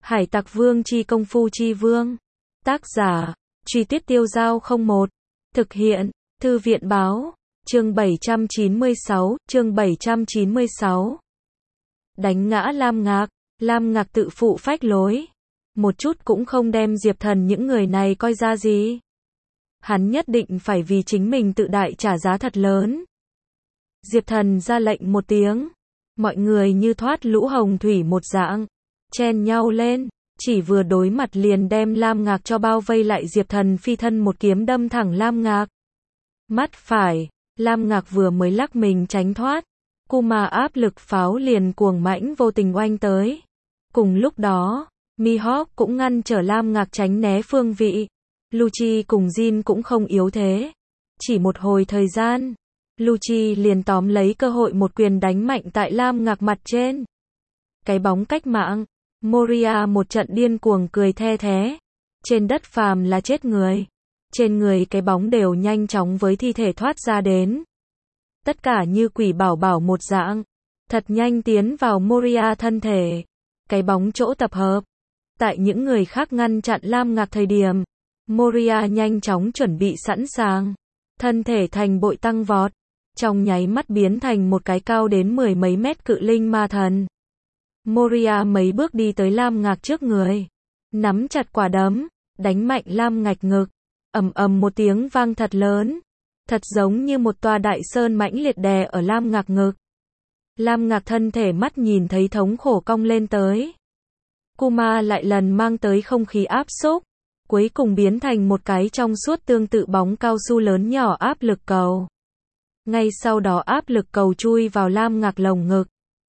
Hải Tặc Vương chi công phu chi vương. Tác giả, Truy Tuyết Tiêu Dao 01. Thực hiện, Thư viện báo. Chương 796, chương 796. Đánh ngã Lam Ngạc. Lam Ngạc tự phụ phách lối. Một chút cũng không đem Diệp Thần những người này coi ra gì. Hắn nhất định phải vì chính mình tự đại trả giá thật lớn. Diệp Thần ra lệnh một tiếng. Mọi người như thoát lũ hồng thủy một dạng. Chen nhau lên. Chỉ vừa đối mặt liền đem Lam Ngạc cho bao vây lại. Diệp Thần phi thân một kiếm đâm thẳng Lam Ngạc. Mắt phải. Lam Ngạc vừa mới lắc mình tránh thoát. Kuma áp lực pháo liền cuồng mãnh vô tình oanh tới. Cùng lúc đó, Mihawk cũng ngăn trở Lam Ngạc tránh né phương vị. Lucci cùng Jin cũng không yếu thế. Chỉ một hồi thời gian, Lucci liền tóm lấy cơ hội một quyền đánh mạnh tại Lam Ngạc mặt trên. Cái bóng cách mạng, Moria một trận điên cuồng cười the thé. Trên đất phàm là chết người. Trên người cái bóng đều nhanh chóng với thi thể thoát ra đến. Tất cả như quỷ bảo bảo một dạng. Thật nhanh tiến vào Moria thân thể. Cái bóng chỗ tập hợp. Tại những người khác ngăn chặn Lam Ngạc thời điểm, Moria nhanh chóng chuẩn bị sẵn sàng. Thân thể thành bội tăng vọt. Trong nháy mắt biến thành một cái cao đến 10 mấy mét cự linh ma thần. Moria mấy bước đi tới Lam Ngạc trước người. Nắm chặt quả đấm, đánh mạnh Lam Ngạc ngực. Ầm ầm một tiếng vang thật lớn. Thật giống như một tòa đại sơn mãnh liệt đè ở Lam Ngạc ngực. Lam Ngạc thân thể mắt nhìn thấy thống khổ cong lên tới. Kuma lại lần mang tới không khí áp xúc. Cuối cùng biến thành một cái trong suốt tương tự bóng cao su lớn nhỏ áp lực cầu. Ngay sau đó áp lực cầu chui vào Lam Ngạc lồng ngực.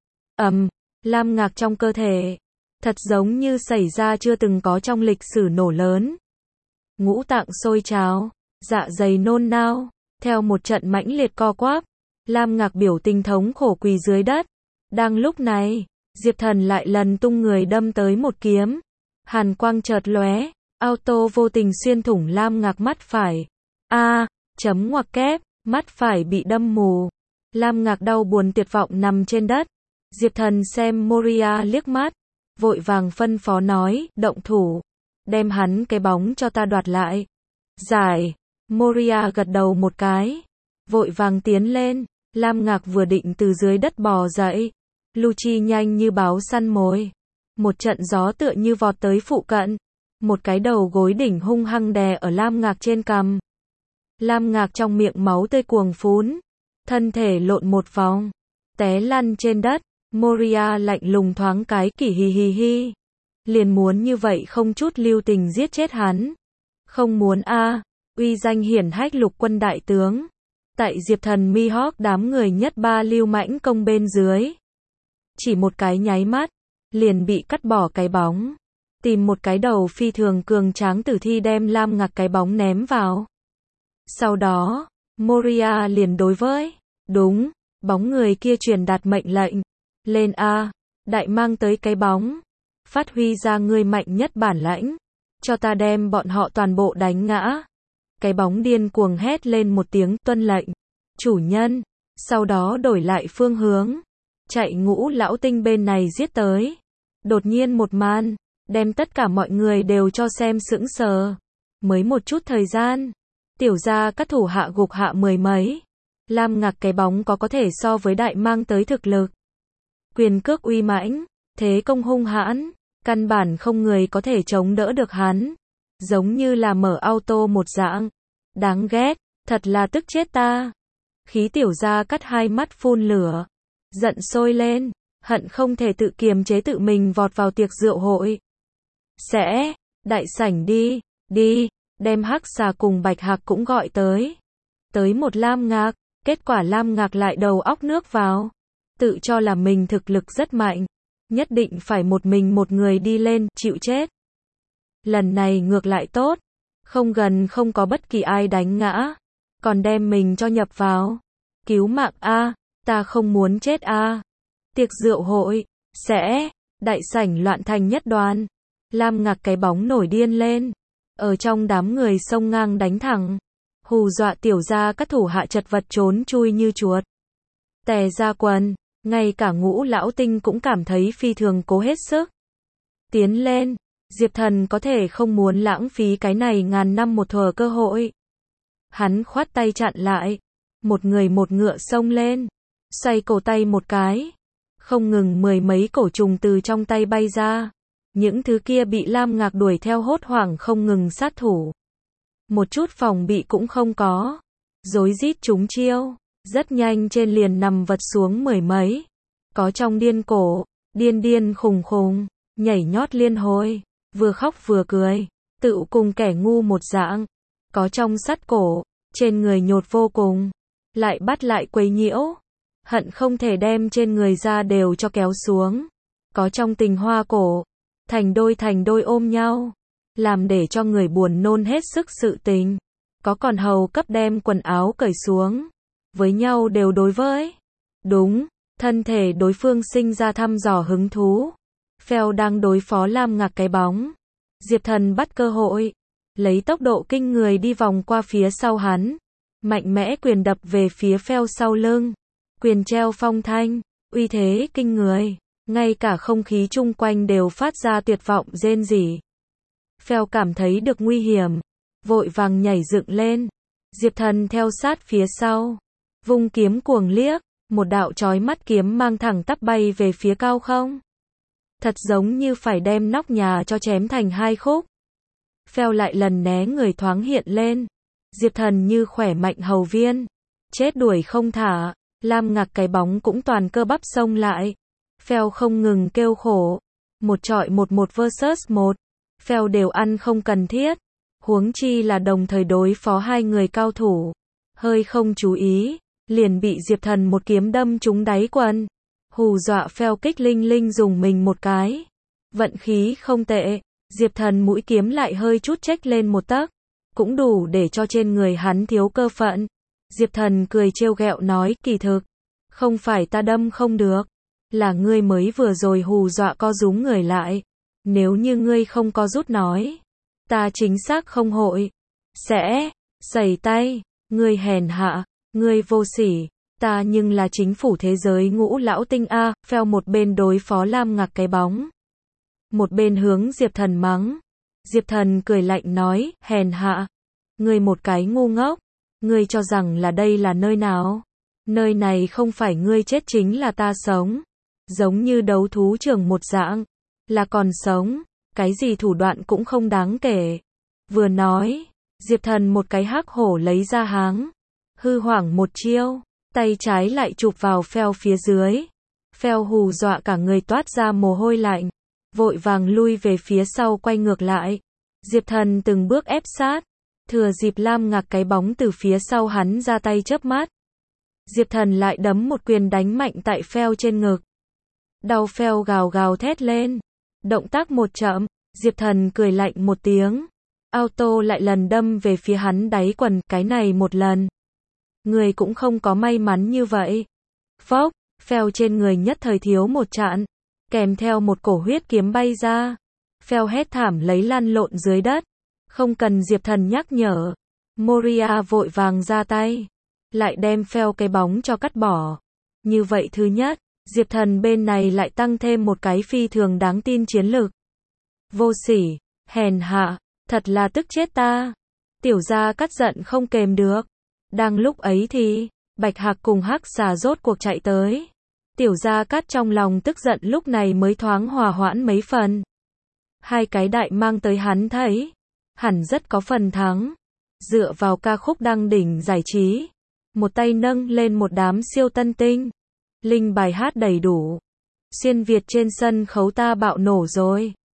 Lam Ngạc trong cơ thể. Thật giống như xảy ra chưa từng có trong lịch sử nổ lớn. Ngũ tạng sôi trào, dạ dày nôn nao. Theo một trận mãnh liệt co quắp, Lam Ngạc biểu tình thống khổ quỳ dưới đất. Đang lúc này, Diệp Thần lại lần tung người đâm tới một kiếm. Hàn quang chợt lóe, auto vô tình xuyên thủng Lam Ngạc mắt phải. Chấm ngoặc kép, mắt phải bị đâm mù. Lam Ngạc đau buồn tuyệt vọng nằm trên đất. Diệp Thần xem Moria liếc mắt, vội vàng phân phó nói, động thủ, đem hắn cái bóng cho ta đoạt lại. Giải. Moria gật đầu một cái, vội vàng tiến lên. Lam Ngạc vừa định từ dưới đất bò dậy, Lucci nhanh như báo săn mồi. Một trận gió tựa như vọt tới phụ cận, một cái đầu gối đỉnh hung hăng đè ở Lam Ngạc trên cằm. Lam Ngạc trong miệng máu tươi cuồng phún, thân thể lộn một vòng, té lăn trên đất. Moria lạnh lùng thoáng cái kỳ hì hì hì. Liền muốn như vậy không chút lưu tình giết chết hắn. Không muốn uy danh hiển hách lục quân đại tướng. Tại Diệp Thần Mihawk đám người nhất ba lưu mãnh công bên dưới. Chỉ một cái nháy mắt, liền bị cắt bỏ cái bóng. Tìm một cái đầu phi thường cường tráng tử thi đem Lam Ngạc cái bóng ném vào. Sau đó, Moria liền đối với, đúng, bóng người kia truyền đạt mệnh lệnh. Lên đại mang tới cái bóng. Phát huy ra ngươi mạnh nhất bản lãnh. Cho ta đem bọn họ toàn bộ đánh ngã. Cái bóng điên cuồng hét lên một tiếng tuân lệnh. Chủ nhân. Sau đó đổi lại phương hướng. Chạy Ngũ lão tinh bên này giết tới. Đột nhiên một màn. Đem tất cả mọi người đều cho xem sững sờ. Mới một chút thời gian. Tiểu gia các thủ hạ gục hạ mười mấy. Lam Ngạc cái bóng có thể so với đại mang tới thực lực. Quyền cước uy mãnh, thế công hung hãn, căn bản không người có thể chống đỡ được hắn. Giống như là mở auto một dạng. Đáng ghét, thật là tức chết ta. Khí tiểu gia cắt hai mắt phun lửa. Giận sôi lên, hận không thể tự kiềm chế tự mình vọt vào tiệc rượu hội. Đại sảnh đi, đem Hắc Xà cùng Bạch Hạc cũng gọi tới. Tới một Lam Ngạc, kết quả Lam Ngạc lại đầu óc nước vào. Tự cho là mình thực lực rất mạnh. Nhất định phải một mình một người đi lên, chịu chết. Lần này ngược lại tốt. Không gần không có bất kỳ ai đánh ngã. Còn đem mình cho nhập vào. Cứu mạng ta không muốn chết Tiệc rượu hội, đại sảnh loạn thành nhất đoàn. Lam Ngạc cái bóng nổi điên lên. Ở trong đám người xông ngang đánh thẳng. Hù dọa tiểu gia các thủ hạ chật vật trốn chui như chuột. Tè ra quần. Ngay cả Ngũ lão tinh cũng cảm thấy phi thường cố hết sức. tiến lên. Diệp Thần có thể không muốn lãng phí cái này ngàn năm một thở cơ hội. Hắn khoát tay chặn lại. Một người một ngựa xông lên. Xoay cổ tay một cái. Không ngừng mười mấy cổ trùng từ trong tay bay ra. Những thứ kia bị Lam Ngạc đuổi theo hốt hoảng không ngừng sát thủ. Một chút phòng bị cũng không có. Rối rít trúng chiêu. Rất nhanh trên liền nằm vật xuống mười mấy. Có trong điên cổ, điên điên khùng khùng, nhảy nhót liên hồi, vừa khóc vừa cười, tự cùng kẻ ngu một dạng. Có trong sắt cổ, trên người nhột vô cùng, lại bắt lại quấy nhiễu, hận không thể đem trên người ra đều cho kéo xuống. Có trong tình hoa cổ, thành đôi ôm nhau, làm để cho người buồn nôn hết sức sự tình. Có còn hầu cấp đem quần áo cởi xuống, với nhau đều đối với. Đúng, thân thể đối phương sinh ra thăm dò hứng thú. Phèo đang đối phó Lam Ngạc cái bóng. Diệp Thần bắt cơ hội, lấy tốc độ kinh người đi vòng qua phía sau hắn, mạnh mẽ quyền đập về phía Phèo sau lưng. Quyền treo phong thanh, uy thế kinh người, ngay cả không khí chung quanh đều phát ra tuyệt vọng rên rỉ. Phèo cảm thấy được nguy hiểm, vội vàng nhảy dựng lên. Diệp Thần theo sát phía sau, vung kiếm cuồng liếc, một đạo chói mắt kiếm mang thẳng tắp bay về phía cao không. Thật giống như phải đem nóc nhà cho chém thành hai khúc. Phèo lại lần né người thoáng hiện lên. Diệp Thần như khỏe mạnh hầu viên, chết đuổi không thả. Lam Ngạc cái bóng cũng toàn cơ bắp xông lại. Phèo không ngừng kêu khổ. Một trọi một versus một. Phèo đều ăn không cần thiết. Huống chi là đồng thời đối phó hai người cao thủ. Hơi không chú ý, liền bị Diệp Thần một kiếm đâm trúng đáy quần. Hù dọa Phèo kích linh linh dùng mình một cái. Vận khí không tệ, Diệp Thần mũi kiếm lại hơi chút chếch lên một tấc, cũng đủ để cho trên người hắn thiếu cơ phận. Diệp Thần cười trêu ghẹo nói, kỳ thực, không phải ta đâm không được, là ngươi mới vừa rồi hù dọa co rúm người lại. Nếu như ngươi không có rút nói, ta chính xác không hội sẽ giày tay. Ngươi hèn hạ, ngươi vô sỉ, ta nhưng là chính phủ thế giới ngũ lão tinh a. Phèo một bên đối phó Lam Ngạc cái bóng, một bên hướng Diệp Thần mắng. Diệp Thần cười lạnh nói, hèn hạ, ngươi một cái ngu ngốc, ngươi cho rằng là đây là nơi nào? Nơi này không phải ngươi chết chính là ta sống, giống như đấu thú trường một dạng, là còn sống, cái gì thủ đoạn cũng không đáng kể. Vừa nói, Diệp Thần một cái hắc hổ lấy ra háng, hư hoảng một chiêu, tay trái lại chụp vào Phèo phía dưới. Phèo hù dọa cả người toát ra mồ hôi lạnh, vội vàng lui về phía sau quay ngược lại. Diệp Thần từng bước ép sát, thừa dịp Lam Ngạc cái bóng từ phía sau hắn ra tay chớp mắt. Diệp Thần lại đấm một quyền đánh mạnh tại Phèo trên ngực. Đau Phèo gào gào thét lên. Động tác một chậm, Diệp Thần cười lạnh một tiếng. Auto lại lần đâm về phía hắn đáy quần, cái này một lần. Người cũng không có may mắn như vậy. Phốc, Phèo trên người nhất thời thiếu một chạn, kèm theo một cổ huyết kiếm bay ra. Phèo hét thảm lấy lăn lộn dưới đất. Không cần Diệp Thần nhắc nhở, Moria vội vàng ra tay, lại đem Phèo cái bóng cho cắt bỏ. Như vậy thứ nhất, Diệp Thần bên này lại tăng thêm một cái phi thường đáng tin chiến lược. Vô sỉ, hèn hạ, thật là tức chết ta. Tiểu Gia Cát giận không kềm được. Đang lúc ấy thì, Bạch Hạc cùng Hắc Xà rốt cuộc chạy tới. Tiểu Gia Cát trong lòng tức giận lúc này mới thoáng hòa hoãn mấy phần. Hai cái đại mang tới hắn thấy, hẳn rất có phần thắng. Dựa vào ca khúc đăng đỉnh giải trí, một tay nâng lên một đám siêu tân tinh. Linh bài hát đầy đủ. Xuyên Việt trên sân khấu ta bạo nổ rồi.